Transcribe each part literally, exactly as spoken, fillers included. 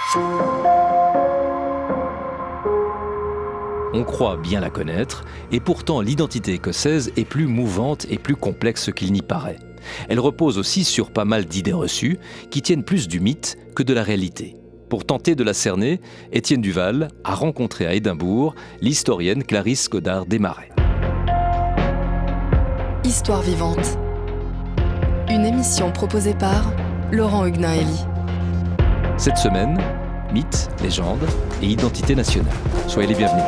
On croit bien la connaître, et pourtant l'identité écossaise est plus mouvante et plus complexe qu'il n'y paraît. Elle repose aussi sur pas mal d'idées reçues qui tiennent plus du mythe que de la réalité. Pour tenter de la cerner, Étienne Duval a rencontré à Édimbourg l'historienne Clarisse Godard-Desmarais. Histoire vivante. Une émission proposée par Laurent Huguenin-Hélie. Cette semaine, mythes, légendes et identité nationale. Soyez les bienvenus.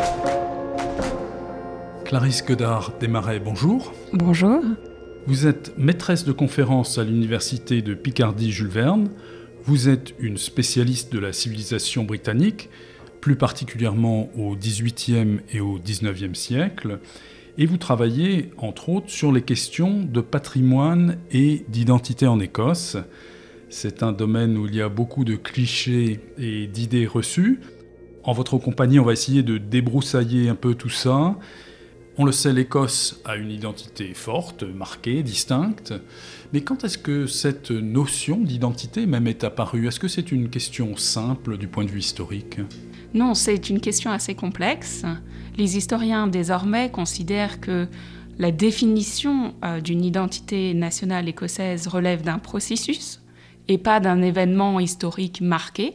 Clarisse Godard-Desmarais, bonjour. Bonjour. Vous êtes maîtresse de conférences à l'université de Picardie-Jules Verne. Vous êtes une spécialiste de la civilisation britannique, plus particulièrement au dix-huitième et au dix-neuvième siècle. Et vous travaillez, entre autres, sur les questions de patrimoine et d'identité en Écosse. C'est un domaine où il y a beaucoup de clichés et d'idées reçues. En votre compagnie, on va essayer de débroussailler un peu tout ça. On le sait, l'Écosse a une identité forte, marquée, distincte. Mais quand est-ce que cette notion d'identité même est apparue ? Est-ce que c'est une question simple du point de vue historique ? Non, c'est une question assez complexe. Les historiens désormais considèrent que la définition euh, d'une identité nationale écossaise relève d'un processus et pas d'un événement historique marqué.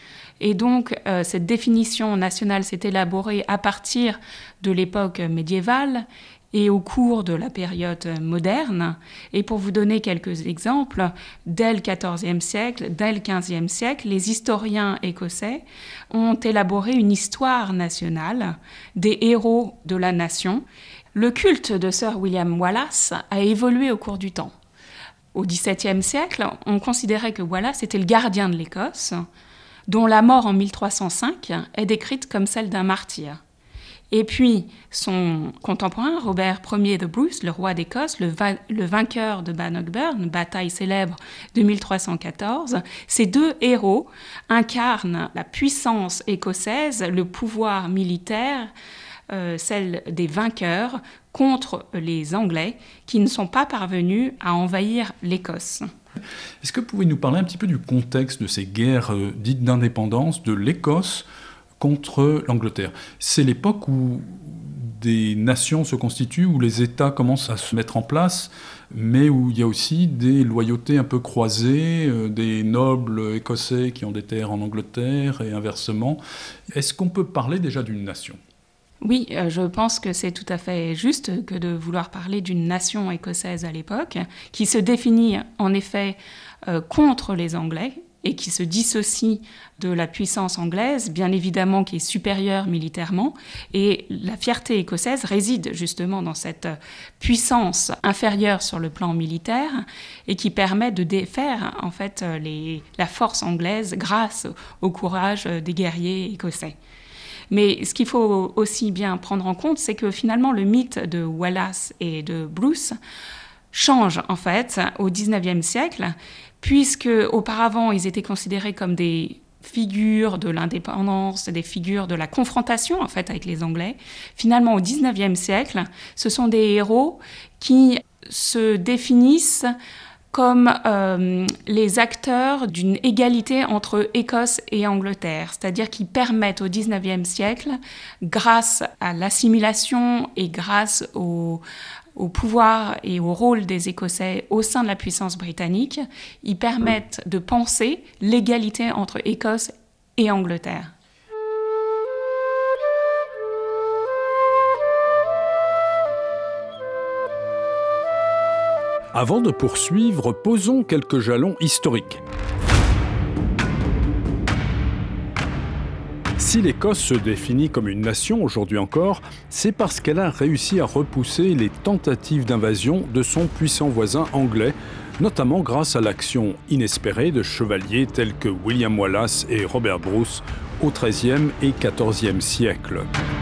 Et donc, euh, cette définition nationale s'est élaborée à partir de l'époque médiévale et au cours de la période moderne. Et pour vous donner quelques exemples, dès le quatorzième siècle, dès le quinzième siècle, les historiens écossais ont élaboré une histoire nationale des héros de la nation. Le culte de Sir William Wallace a évolué au cours du temps. Au dix-septième siècle, on considérait que Wallace était le gardien de l'Écosse, dont la mort en mille trois cent cinq est décrite comme celle d'un martyr. Et puis, son contemporain, Robert Ier de Bruce, le roi d'Écosse, le, va- le vainqueur de Bannockburn, bataille célèbre de mille trois cent quatorze, ces deux héros incarnent la puissance écossaise, le pouvoir militaire, euh, celle des vainqueurs contre les Anglais qui ne sont pas parvenus à envahir l'Écosse. Est-ce que vous pouvez nous parler un petit peu du contexte de ces guerres euh, dites d'indépendance de l'Écosse contre l'Angleterre ? C'est l'époque où des nations se constituent, où les États commencent à se mettre en place, mais où il y a aussi des loyautés un peu croisées, euh, des nobles écossais qui ont des terres en Angleterre et inversement. Est-ce qu'on peut parler déjà d'une nation ? Oui, euh, je pense que c'est tout à fait juste que de vouloir parler d'une nation écossaise à l'époque, qui se définit en effet euh, contre les Anglais et qui se dissocie de la puissance anglaise, bien évidemment qui est supérieure militairement. Et la fierté écossaise réside justement dans cette puissance inférieure sur le plan militaire et qui permet de défaire en fait les, la force anglaise grâce au courage des guerriers écossais. Mais ce qu'il faut aussi bien prendre en compte, c'est que finalement le mythe de Wallace et de Bruce change en fait au dix-neuvième siècle, puisque auparavant ils étaient considérés comme des figures de l'indépendance, des figures de la confrontation en fait avec les Anglais. Finalement au dix-neuvième siècle, ce sont des héros qui se définissent comme euh, les acteurs d'une égalité entre Écosse et Angleterre, c'est-à-dire qui permettent au dix-neuvième siècle, grâce à l'assimilation et grâce au, au pouvoir et au rôle des Écossais au sein de la puissance britannique, ils permettent de penser l'égalité entre Écosse et Angleterre. Avant de poursuivre, posons quelques jalons historiques. Si l'Écosse se définit comme une nation aujourd'hui encore, c'est parce qu'elle a réussi à repousser les tentatives d'invasion de son puissant voisin anglais, notamment grâce à l'action inespérée de chevaliers tels que William Wallace et Robert Bruce au treizième et quatorzième siècle.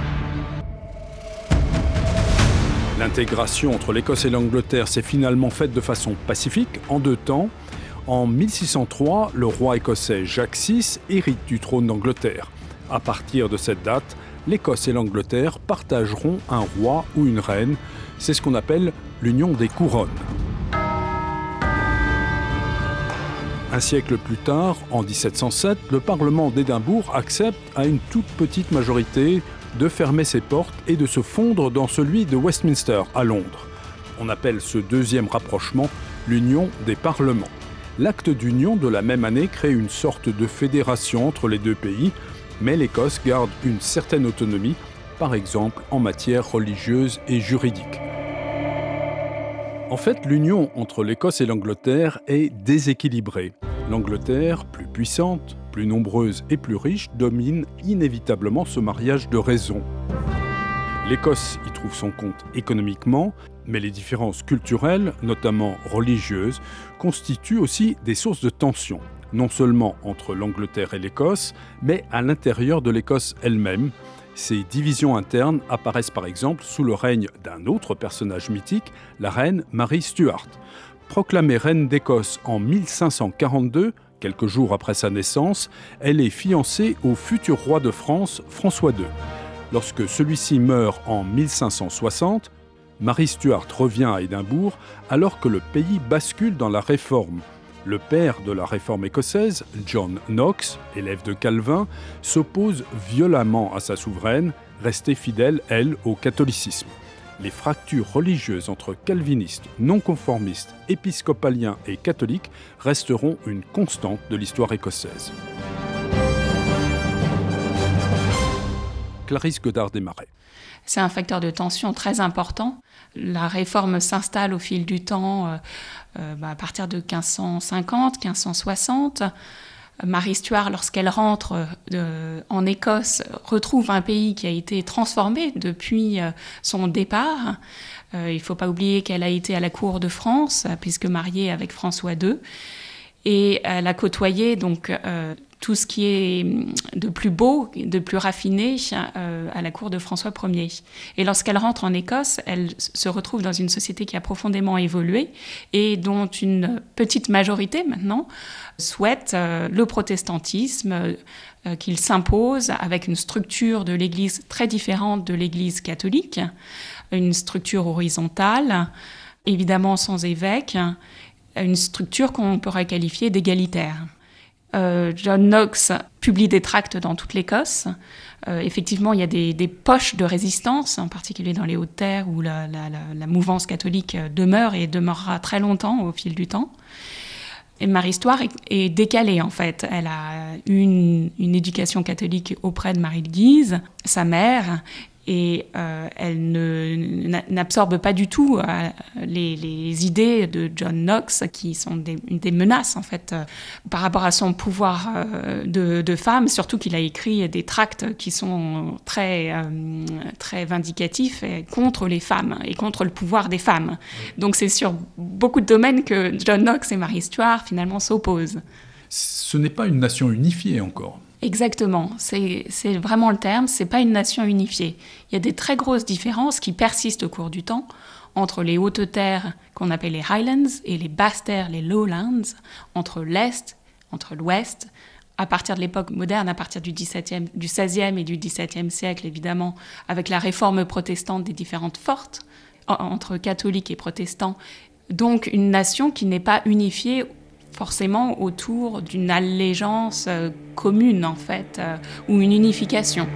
L'intégration entre l'Écosse et l'Angleterre s'est finalement faite de façon pacifique, en deux temps. En mille six cent trois, le roi écossais Jacques six hérite du trône d'Angleterre. À partir de cette date, l'Écosse et l'Angleterre partageront un roi ou une reine. C'est ce qu'on appelle l'union des couronnes. Un siècle plus tard, en dix-sept cent sept, le Parlement d'Édimbourg accepte à une toute petite majorité de fermer ses portes et de se fondre dans celui de Westminster, à Londres. On appelle ce deuxième rapprochement l'Union des Parlements. L'acte d'union de la même année crée une sorte de fédération entre les deux pays, mais l'Écosse garde une certaine autonomie, par exemple en matière religieuse et juridique. En fait, l'union entre l'Écosse et l'Angleterre est déséquilibrée. L'Angleterre, plus puissante, plus nombreuse et plus riche, domine inévitablement ce mariage de raison. L'Écosse y trouve son compte économiquement, mais les différences culturelles, notamment religieuses, constituent aussi des sources de tension, non seulement entre l'Angleterre et l'Écosse, mais à l'intérieur de l'Écosse elle-même. Ces divisions internes apparaissent par exemple sous le règne d'un autre personnage mythique, la reine Marie Stuart. Proclamée reine d'Écosse en mille cinq cent quarante-deux, quelques jours après sa naissance, elle est fiancée au futur roi de France, François deux. Lorsque celui-ci meurt en mille cinq cent soixante, Marie Stuart revient à Édimbourg alors que le pays bascule dans la Réforme. Le père de la Réforme écossaise, John Knox, élève de Calvin, s'oppose violemment à sa souveraine, restée fidèle, elle, au catholicisme. Les fractures religieuses entre calvinistes, non-conformistes, épiscopaliens et catholiques resteront une constante de l'histoire écossaise. Clarisse Godard-Desmarais. C'est un facteur de tension très important. La réforme s'installe au fil du temps, euh, euh, bah, à partir de quinze cent cinquante, quinze cent soixante. Marie Stuart, lorsqu'elle rentre euh, en Écosse, retrouve un pays qui a été transformé depuis euh, son départ. Euh, il ne faut pas oublier qu'elle a été à la cour de France, puisque mariée avec François deux. Et elle a côtoyé donc euh, tout ce qui est de plus beau, de plus raffiné euh, à la cour de François premier. Et lorsqu'elle rentre en Écosse, elle se retrouve dans une société qui a profondément évolué et dont une petite majorité maintenant souhaite euh, le protestantisme, euh, qu'il s'impose avec une structure de l'Église très différente de l'Église catholique, une structure horizontale, évidemment sans évêque, une structure qu'on pourrait qualifier d'égalitaire. Euh, John Knox publie des tracts dans toute l'Écosse. Euh, effectivement, il y a des, des poches de résistance, en particulier dans les Hautes-Terres, où la, la, la, la mouvance catholique demeure et demeurera très longtemps au fil du temps. Et Marie Stuart est, est décalée, en fait. Elle a eu une, une éducation catholique auprès de Marie de Guise, sa mère, et euh, elle ne, n'absorbe pas du tout euh, les, les idées de John Knox, qui sont des, des menaces, en fait, euh, par rapport à son pouvoir euh, de, de femme, surtout qu'il a écrit des tracts qui sont très, euh, très vindicatifs contre les femmes et contre le pouvoir des femmes. Donc c'est sur beaucoup de domaines que John Knox et Marie Stuart, finalement, s'opposent. Ce n'est pas une nation unifiée encore. Exactement, c'est, c'est vraiment le terme, c'est pas une nation unifiée. Il y a des très grosses différences qui persistent au cours du temps entre les hautes terres qu'on appelle les Highlands et les basses terres, les Lowlands, entre l'Est, entre l'Ouest. À partir de l'époque moderne, à partir du, dix-septième, du seizième et du dix-septième siècle, évidemment, avec la réforme protestante des différentes fortes, entre catholiques et protestants. Donc une nation qui n'est pas unifiée forcément autour d'une allégeance euh, commune, en fait, euh, ou une unification.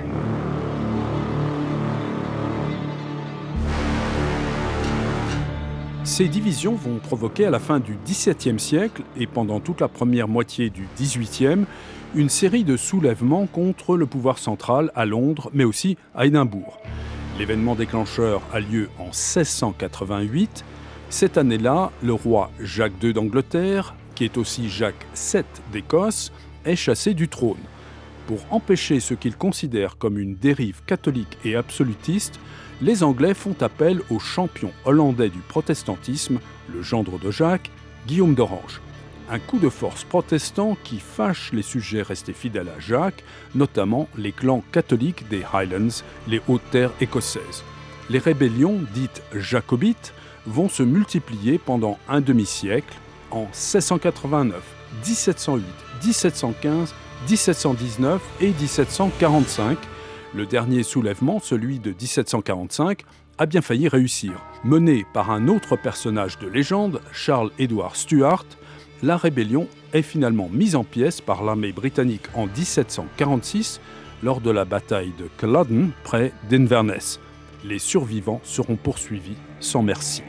Ces divisions vont provoquer à la fin du dix-septième siècle et pendant toute la première moitié du dix-huitième une série de soulèvements contre le pouvoir central à Londres, mais aussi à Édimbourg. L'événement déclencheur a lieu en seize cent quatre-vingt-huit. Cette année-là, le roi Jacques deux d'Angleterre, qui est aussi Jacques sept d'Écosse, est chassé du trône. Pour empêcher ce qu'il considère comme une dérive catholique et absolutiste, les Anglais font appel au champion hollandais du protestantisme, le gendre de Jacques, Guillaume d'Orange. Un coup de force protestant qui fâche les sujets restés fidèles à Jacques, notamment les clans catholiques des Highlands, les Hautes-Terres écossaises. Les rébellions, dites jacobites, vont se multiplier pendant un demi-siècle en seize cent quatre-vingt-neuf, dix-sept cent huit, dix-sept cent quinze, dix-sept cent dix-neuf et dix-sept cent quarante-cinq. Le dernier soulèvement, celui de dix-sept cent quarante-cinq, a bien failli réussir. Mené par un autre personnage de légende, Charles Édouard Stuart, la rébellion est finalement mise en pièces par l'armée britannique en dix-sept cent quarante-six lors de la bataille de Culloden près d'Inverness. Les survivants seront poursuivis sans merci.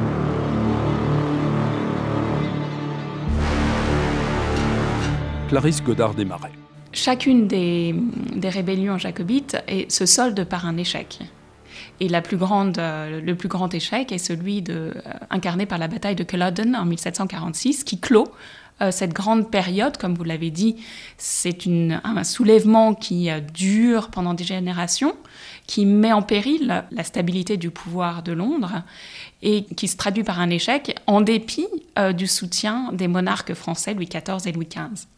Clarisse Godard-Desmarais. Chacune des, des rébellions jacobites est, se solde par un échec. Et la plus grande, euh, le plus grand échec est celui de, euh, incarné par la bataille de Culloden en mille sept cent quarante-six, qui clôt euh, cette grande période. Comme vous l'avez dit, c'est une, un soulèvement qui euh, dure pendant des générations, qui met en péril la stabilité du pouvoir de Londres et qui se traduit par un échec en dépit euh, du soutien des monarques français Louis quatorze et Louis quinze.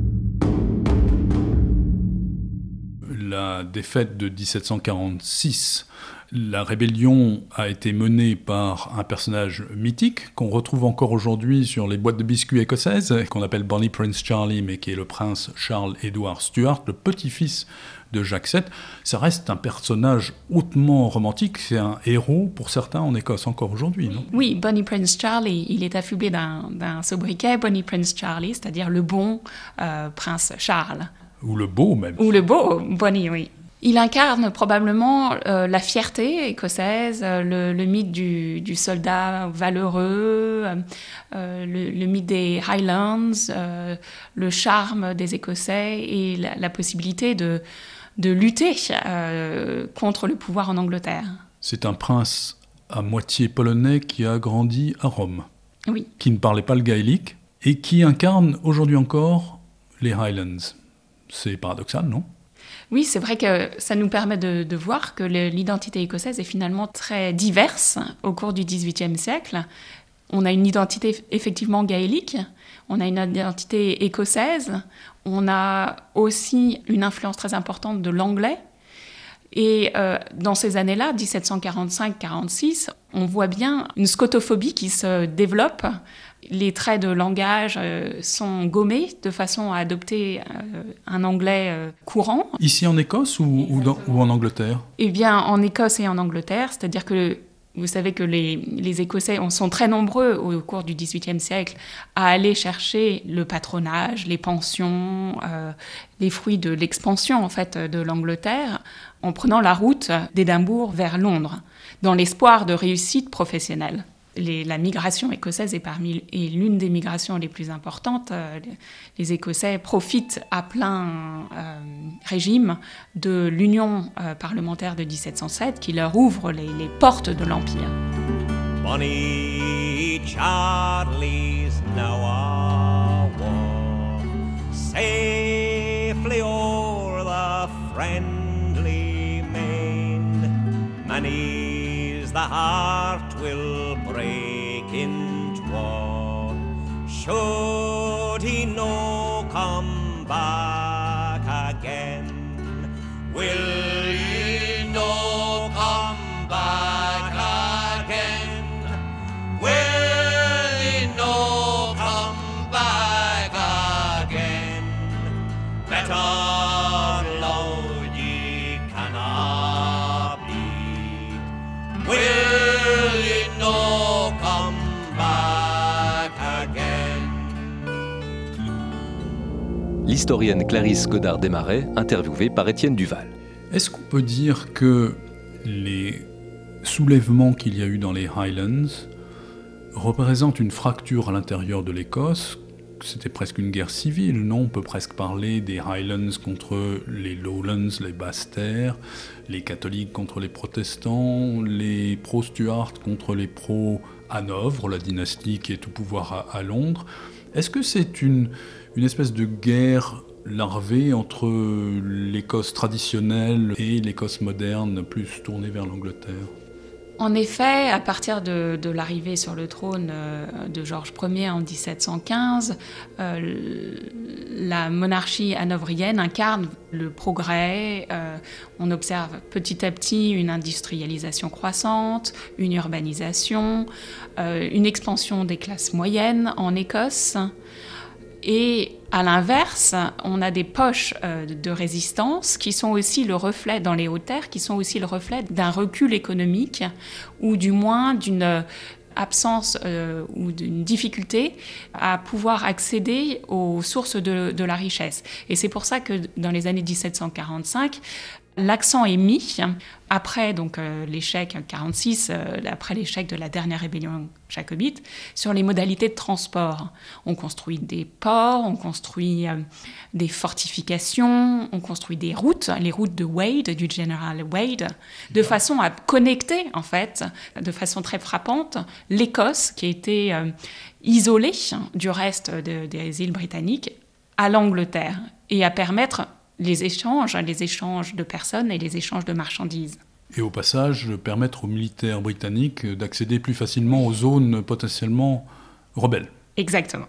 La défaite de dix-sept cent quarante-six, la rébellion a été menée par un personnage mythique qu'on retrouve encore aujourd'hui sur les boîtes de biscuits écossaises, qu'on appelle Bonnie Prince Charlie, mais qui est le prince Charles Edward Stuart, le petit-fils de Jacques sept. Ça reste un personnage hautement romantique, c'est un héros pour certains en Écosse encore aujourd'hui, non ? Oui, Bonnie Prince Charlie, il est affublé d'un, d'un sobriquet, Bonnie Prince Charlie, c'est-à-dire le bon euh, prince Charles. Ou le beau même. Ou le beau, Bonnie, oui. Il incarne probablement euh, la fierté écossaise, euh, le, le mythe du, du soldat valeureux, euh, le, le mythe des Highlands, euh, le charme des Écossais et la, la possibilité de, de lutter euh, contre le pouvoir en Angleterre. C'est un prince à moitié polonais qui a grandi à Rome, oui. Qui ne parlait pas le gaélique et qui incarne aujourd'hui encore les Highlands. C'est paradoxal, non ? Oui, c'est vrai que ça nous permet de, de voir que le, l'identité écossaise est finalement très diverse au cours du dix-huitième siècle. On a une identité effectivement gaélique, on a une identité écossaise, on a aussi une influence très importante de l'anglais. Et euh, dans ces années-là, dix-sept cent quarante-cinq quarante-six, on voit bien une scotophobie qui se développe. Les traits de langage euh, sont gommés de façon à adopter euh, un anglais euh, courant. Ici en Écosse ou, ou, dans, ou en Angleterre ? Eh bien, en Écosse et en Angleterre, c'est-à-dire que vous savez que les, les Écossais sont très nombreux au cours du dix-huitième siècle à aller chercher le patronage, les pensions, euh, les fruits de l'expansion en fait de l'Angleterre, en prenant la route d'Édimbourg vers Londres, dans l'espoir de réussite professionnelle. Les, la migration écossaise est, parmi, est l'une des migrations les plus importantes. Euh, les Écossais profitent à plein euh, régime de l'union euh, parlementaire de dix-sept cent sept qui leur ouvre les, les portes de l'Empire. Bonnie Charlie's now a war, safely o'er the friendly main. Many's the heart will break in twain, should he no come back again. Will he no come back again? Will he no come back again? Better loud ye cannot be. Will he no come back again? L'historienne Clarisse Godard-Desmarais, interviewée par Étienne Duval. Est-ce qu'on peut dire que les soulèvements qu'il y a eu dans les Highlands représentent une fracture à l'intérieur de l'Écosse ? C'était presque une guerre civile, non ? On peut presque parler des Highlands contre les Lowlands, les Basses-Terres, les catholiques contre les protestants, les pro-Stuart contre les pro-Hanovre, la dynastie qui est au pouvoir à, à Londres. Est-ce que c'est une, une espèce de guerre larvée entre l'Écosse traditionnelle et l'Écosse moderne, plus tournée vers l'Angleterre ? En effet, à partir de, de l'arrivée sur le trône euh, de Georges Ier en dix-sept cent quinze, euh, la monarchie hanovrienne incarne le progrès. Euh, on observe petit à petit une industrialisation croissante, une urbanisation, euh, une expansion des classes moyennes en Écosse. Et à l'inverse, on a des poches euh, de résistance qui sont aussi le reflet, dans les hautes terres, qui sont aussi le reflet d'un recul économique ou du moins d'une absence euh, ou d'une difficulté à pouvoir accéder aux sources de, de la richesse. Et c'est pour ça que dans les années dix-sept cent quarante-cinq, l'accent est mis, après donc, euh, l'échec quarante-six, euh, après l'échec de la dernière rébellion jacobite, sur les modalités de transport. On construit des ports, on construit euh, des fortifications, on construit des routes, les routes de Wade, du général Wade, de façon à connecter, en fait, de façon très frappante, l'Écosse, qui était euh, isolée du reste de, des îles britanniques, à l'Angleterre, et à permettre les échanges, les échanges de personnes et les échanges de marchandises. Et au passage, permettre aux militaires britanniques d'accéder plus facilement aux zones potentiellement rebelles. Exactement.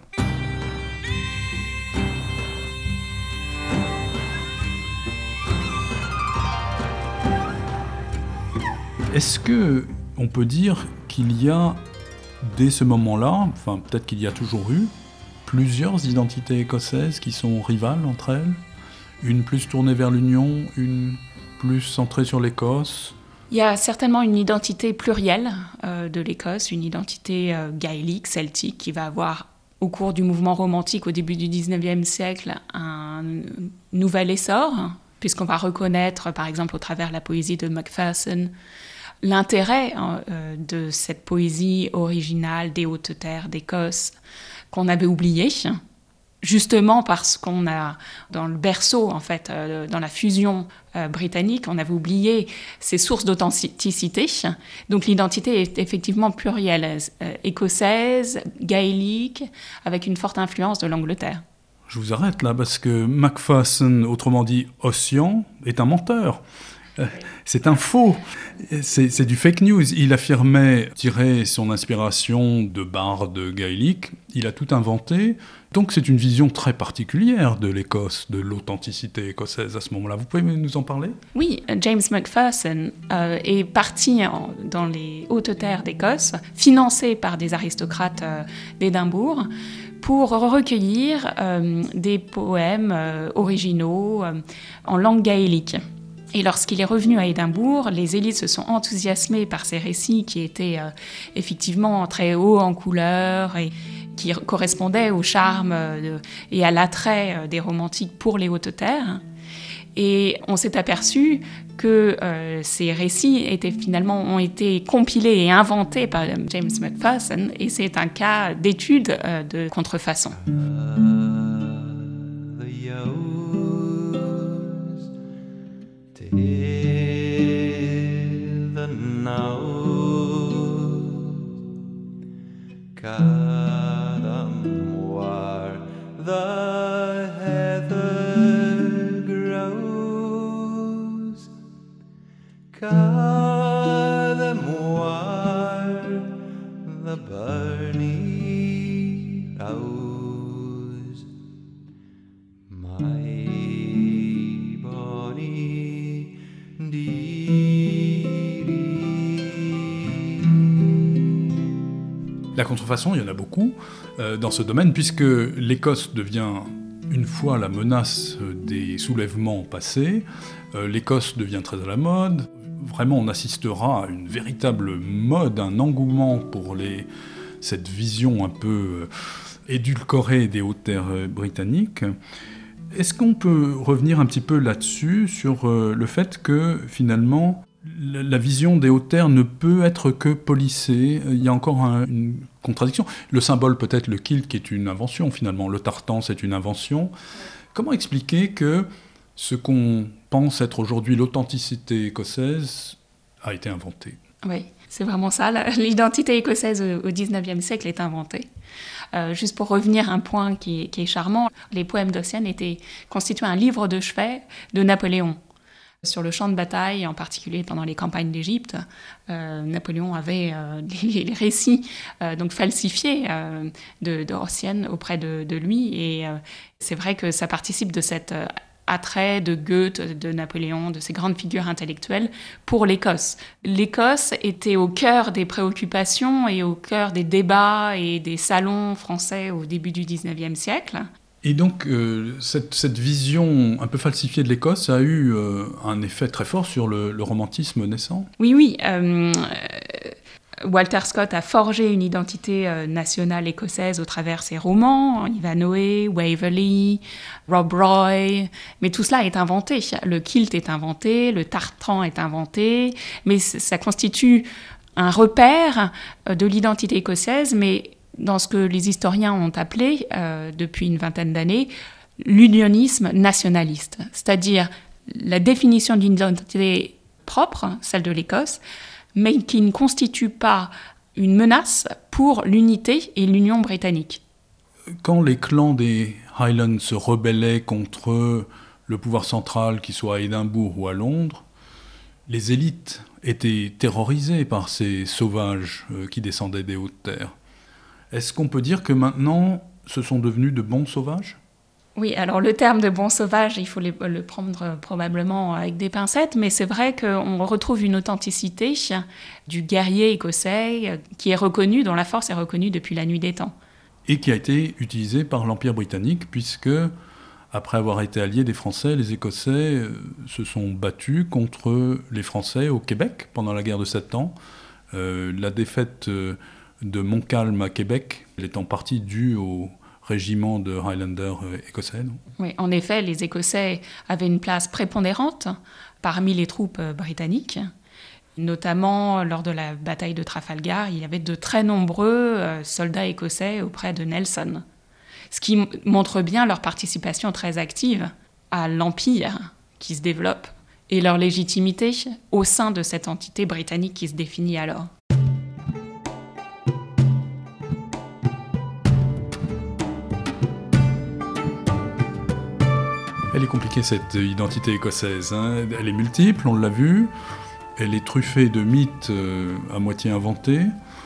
Est-ce que on peut dire qu'il y a, dès ce moment-là, enfin peut-être qu'il y a toujours eu, plusieurs identités écossaises qui sont rivales entre elles ? Une plus tournée vers l'Union, une plus centrée sur l'Écosse. Il y a certainement une identité plurielle euh, de l'Écosse, une identité euh, gaélique, celtique, qui va avoir, au cours du mouvement romantique au début du dix-neuvième siècle, un nouvel essor, puisqu'on va reconnaître, par exemple, au travers de la poésie de Macpherson, l'intérêt euh, de cette poésie originale des hautes terres d'Écosse qu'on avait oubliée, justement parce qu'on a, dans le berceau, en fait, euh, dans la fusion euh, britannique, on avait oublié ces sources d'authenticité. Donc l'identité est effectivement plurielle, euh, écossaise, gaélique, avec une forte influence de l'Angleterre. Je vous arrête là, parce que Macpherson, autrement dit Ossian, est un menteur. C'est un faux, c'est, c'est du fake news. Il affirmait tirer son inspiration de bardes gaéliques, il a tout inventé. Donc c'est une vision très particulière de l'Écosse, de l'authenticité écossaise à ce moment-là. Vous pouvez nous en parler ? Oui, James Macpherson euh, est parti en, dans les hautes terres d'Écosse, financé par des aristocrates euh, d'Édimbourg, pour recueillir euh, des poèmes euh, originaux euh, en langue gaélique. Et lorsqu'il est revenu à Édimbourg, les élites se sont enthousiasmées par ces récits qui étaient euh, effectivement très hauts en couleur et qui correspondaient au charme euh, et à l'attrait euh, des romantiques pour les hautes terres. Et on s'est aperçu que euh, ces récits étaient finalement ont été compilés et inventés par James Macpherson, et c'est un cas d'étude euh, de contrefaçon. The heather grows, Cathamoir, the burnie rose, my bonny dearie. La contrefaçon, il y en a beaucoup euh, dans ce domaine, puisque l'Écosse devient, une fois la menace des soulèvements passés, euh, l'Écosse devient très à la mode. Vraiment, on assistera à une véritable mode, un engouement pour les, cette vision un peu édulcorée des hautes terres britanniques. Est-ce qu'on peut revenir un petit peu là-dessus, sur euh, le fait que, finalement, la vision des hautes terres ne peut être que policée. Il y a encore un, une contradiction. Le symbole, peut-être le kilt, qui est une invention finalement. Le tartan, c'est une invention. Comment expliquer que ce qu'on pense être aujourd'hui l'authenticité écossaise a été inventé ? Oui, c'est vraiment ça. L'identité écossaise au dix-neuvième siècle est inventée. Euh, juste pour revenir à un point qui, qui est charmant, les poèmes d'Ossian étaient constituaient un livre de chevet de Napoléon. Sur le champ de bataille, en particulier pendant les campagnes d'Égypte, euh, Napoléon avait euh, les, les récits euh, donc falsifiés euh, de, de Ossian auprès de, de lui. Et euh, c'est vrai que ça participe de cet euh, attrait de Goethe, de Napoléon, de ces grandes figures intellectuelles pour l'Écosse. L'Écosse était au cœur des préoccupations et au cœur des débats et des salons français au début du dix-neuvième siècle. Et donc, euh, cette, cette vision un peu falsifiée de l'Écosse a eu euh, un effet très fort sur le, le romantisme naissant ? Oui, oui. Euh, Walter Scott a forgé une identité euh, nationale écossaise au travers ses romans, Ivanhoe, Waverley, Rob Roy, mais tout cela est inventé. Le kilt est inventé, le tartan est inventé, mais c- ça constitue un repère euh, de l'identité écossaise, mais dans ce que les historiens ont appelé, euh, depuis une vingtaine d'années, l'unionisme nationaliste, c'est-à-dire la définition d'une identité propre, celle de l'Écosse, mais qui ne constitue pas une menace pour l'unité et l'union britannique. Quand les clans des Highlands se rebellaient contre le pouvoir central, qu'il soit à Édimbourg ou à Londres, les élites étaient terrorisées par ces sauvages euh, qui descendaient des hautes terres. Est-ce qu'on peut dire que maintenant, ce sont devenus de bons sauvages ? Oui, alors le terme de bon sauvage, il faut les- le prendre probablement avec des pincettes, mais c'est vrai qu'on retrouve une authenticité du guerrier écossais euh, qui est reconnu, dont la force est reconnue depuis la nuit des temps. Et qui a été utilisé par l'Empire britannique, puisque, après avoir été alliés des Français, les Écossais euh, se sont battus contre les Français au Québec pendant la guerre de Sept Ans. Euh, la défaite euh, de Montcalm à Québec, elle est en partie due au régiment de Highlanders euh, écossais, non ? Oui, en effet, les Écossais avaient une place prépondérante parmi les troupes euh, britanniques. Notamment lors de la bataille de Trafalgar, il y avait de très nombreux euh, soldats écossais auprès de Nelson. Ce qui m- montre bien leur participation très active à l'Empire qui se développe et leur légitimité au sein de cette entité britannique qui se définit alors. Elle est compliquée, cette identité écossaise, hein. Elle est multiple, on l'a vu. Elle est truffée de mythes euh, à moitié inventés.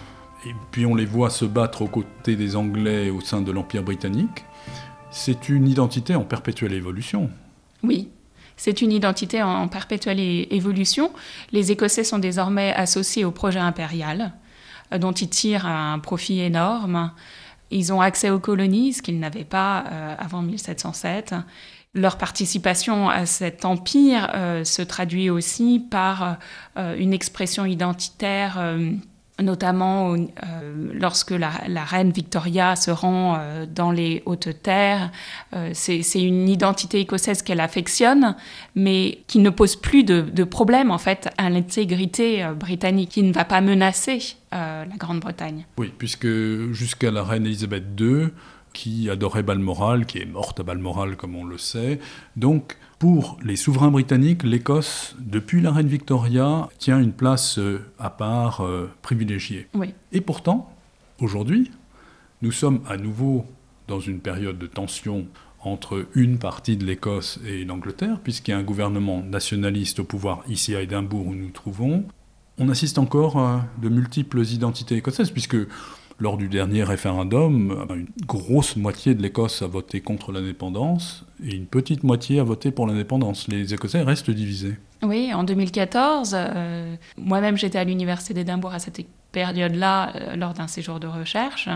Et puis on les voit se battre aux côtés des Anglais au sein de l'Empire britannique. C'est une identité en perpétuelle évolution. Oui, c'est une identité en perpétuelle é- évolution. Les Écossais sont désormais associés au projet impérial, euh, dont ils tirent un profit énorme. Ils ont accès aux colonies, ce qu'ils n'avaient pas euh, avant mille sept cent sept. Leur participation à cet empire euh, se traduit aussi par euh, une expression identitaire, euh, notamment euh, lorsque la, la reine Victoria se rend euh, dans les hautes terres. Euh, c'est, c'est une identité écossaise qu'elle affectionne, mais qui ne pose plus de, de problème en fait à l'intégrité euh, britannique, qui ne va pas menacer euh, la Grande-Bretagne. Oui, puisque jusqu'à la reine Élisabeth deux, qui adorait Balmoral, qui est morte à Balmoral comme on le sait. Donc, pour les souverains britanniques, l'Écosse, depuis la reine Victoria, tient une place euh, à part euh, privilégiée. Oui. Et pourtant, aujourd'hui, nous sommes à nouveau dans une période de tension entre une partie de l'Écosse et l'Angleterre, puisqu'il y a un gouvernement nationaliste au pouvoir ici à Édimbourg où nous nous trouvons. On assiste encore à de multiples identités écossaises, puisque lors du dernier référendum, une grosse moitié de l'Écosse a voté contre l'indépendance et une petite moitié a voté pour l'indépendance. Les Écossais restent divisés. Oui, en deux mille quatorze, euh, moi-même j'étais à l'université d'Édimbourg à cette période-là, euh, lors d'un séjour de recherche.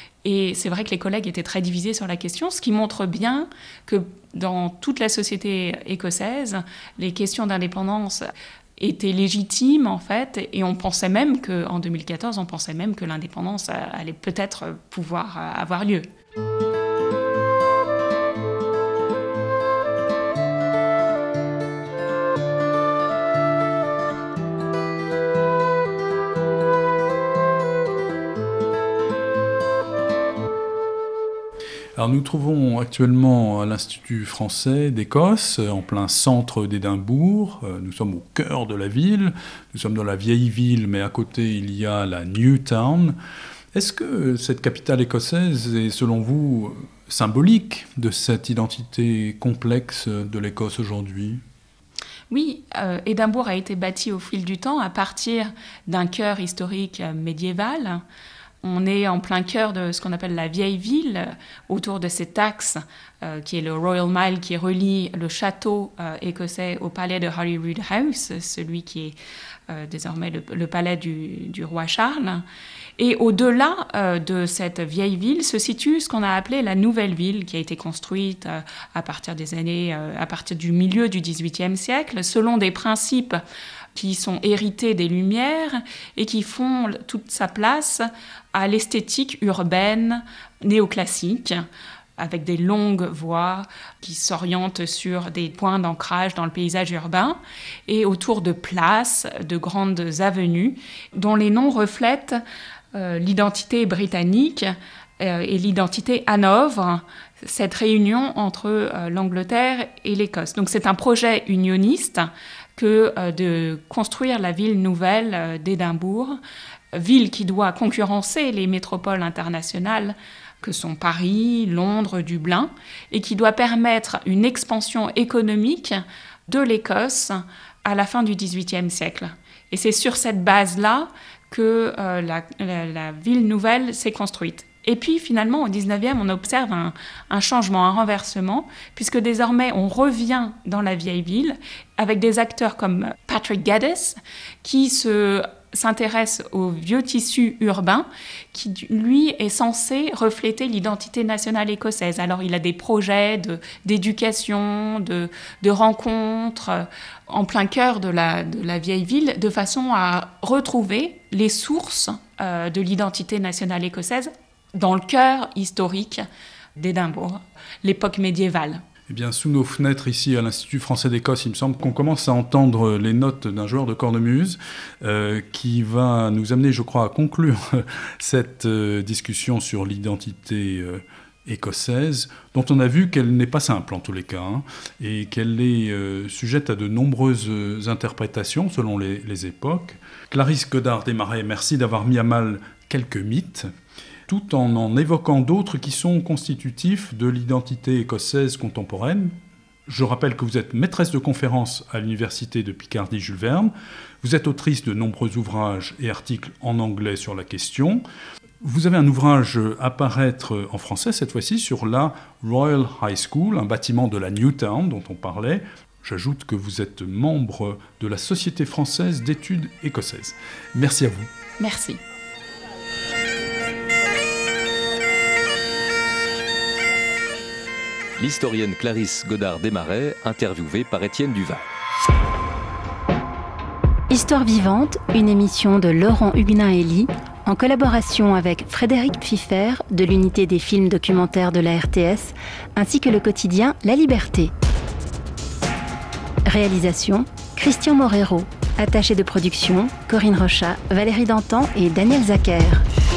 Et c'est vrai que les collègues étaient très divisés sur la question, ce qui montre bien que dans toute la société écossaise, les questions d'indépendance étaient légitimes en fait, et on pensait même qu'en deux mille quatorze, on pensait même que l'indépendance allait peut-être pouvoir avoir lieu. Alors nous trouvons actuellement à l'Institut français d'Écosse, en plein centre d'Édimbourg. Nous sommes au cœur de la ville, nous sommes dans la vieille ville, mais à côté il y a la New Town. Est-ce que cette capitale écossaise est, selon vous, symbolique de cette identité complexe de l'Écosse aujourd'hui ? Oui, euh, Édimbourg a été bâti au fil du temps à partir d'un cœur historique médiéval. On est en plein cœur de ce qu'on appelle la vieille ville, autour de cet axe euh, qui est le Royal Mile, qui relie le château euh, écossais au palais de Holyrood House, celui qui est euh, désormais le, le palais du, du roi Charles. Et au-delà euh, de cette vieille ville se situe ce qu'on a appelé la nouvelle ville, qui a été construite euh, à partir des années, euh, à partir du milieu du dix-huitième siècle, selon des principes qui sont héritées des Lumières et qui font toute sa place à l'esthétique urbaine néoclassique, avec des longues voies qui s'orientent sur des points d'ancrage dans le paysage urbain, et autour de places, de grandes avenues, dont les noms reflètent euh, l'identité britannique euh, et l'identité hanovre, cette réunion entre euh, l'Angleterre et l'Écosse. Donc c'est un projet unioniste que euh, de construire la ville nouvelle euh, d'Édimbourg, ville qui doit concurrencer les métropoles internationales que sont Paris, Londres, Dublin, et qui doit permettre une expansion économique de l'Écosse à la fin du dix-huitième siècle. Et c'est sur cette base-là que euh, la, la, la ville nouvelle s'est construite. Et puis finalement, au dix-neuvième, on observe un, un changement, un renversement, puisque désormais on revient dans la vieille ville avec des acteurs comme Patrick Geddes, qui se s'intéresse au vieux tissu urbain qui, lui, est censé refléter l'identité nationale écossaise. Alors, il a des projets de, d'éducation, de, de rencontres euh, en plein cœur de la, de la vieille ville, de façon à retrouver les sources euh, de l'identité nationale écossaise dans le cœur historique d'Édimbourg, l'époque médiévale. Eh bien, sous nos fenêtres ici à l'Institut français d'Écosse, il me semble qu'on commence à entendre les notes d'un joueur de cornemuse euh, qui va nous amener, je crois, à conclure cette euh, discussion sur l'identité euh, écossaise, dont on a vu qu'elle n'est pas simple en tous les cas, hein, et qu'elle est euh, sujette à de nombreuses interprétations selon les, les époques. Clarisse Godard-Desmarais, merci d'avoir mis à mal quelques mythes, tout en en évoquant d'autres qui sont constitutifs de l'identité écossaise contemporaine. Je rappelle que vous êtes maîtresse de conférences à l'Université de Picardie-Jules Verne. Vous êtes autrice de nombreux ouvrages et articles en anglais sur la question. Vous avez un ouvrage à paraître en français, cette fois-ci, sur la Royal High School, un bâtiment de la Newtown dont on parlait. J'ajoute que vous êtes membre de la Société française d'études écossaises. Merci à vous. Merci. L'historienne Clarisse Godard-Desmarais, interviewée par Étienne Duval. Histoire vivante, une émission de Laurent Huguenin-Hélie, en collaboration avec Frédéric Pfiffer de l'unité des films documentaires de la R T S, ainsi que le quotidien La Liberté. Réalisation, Christian Morero. Attaché de production, Corinne Rochat, Valérie Dantan et Daniel Zacher.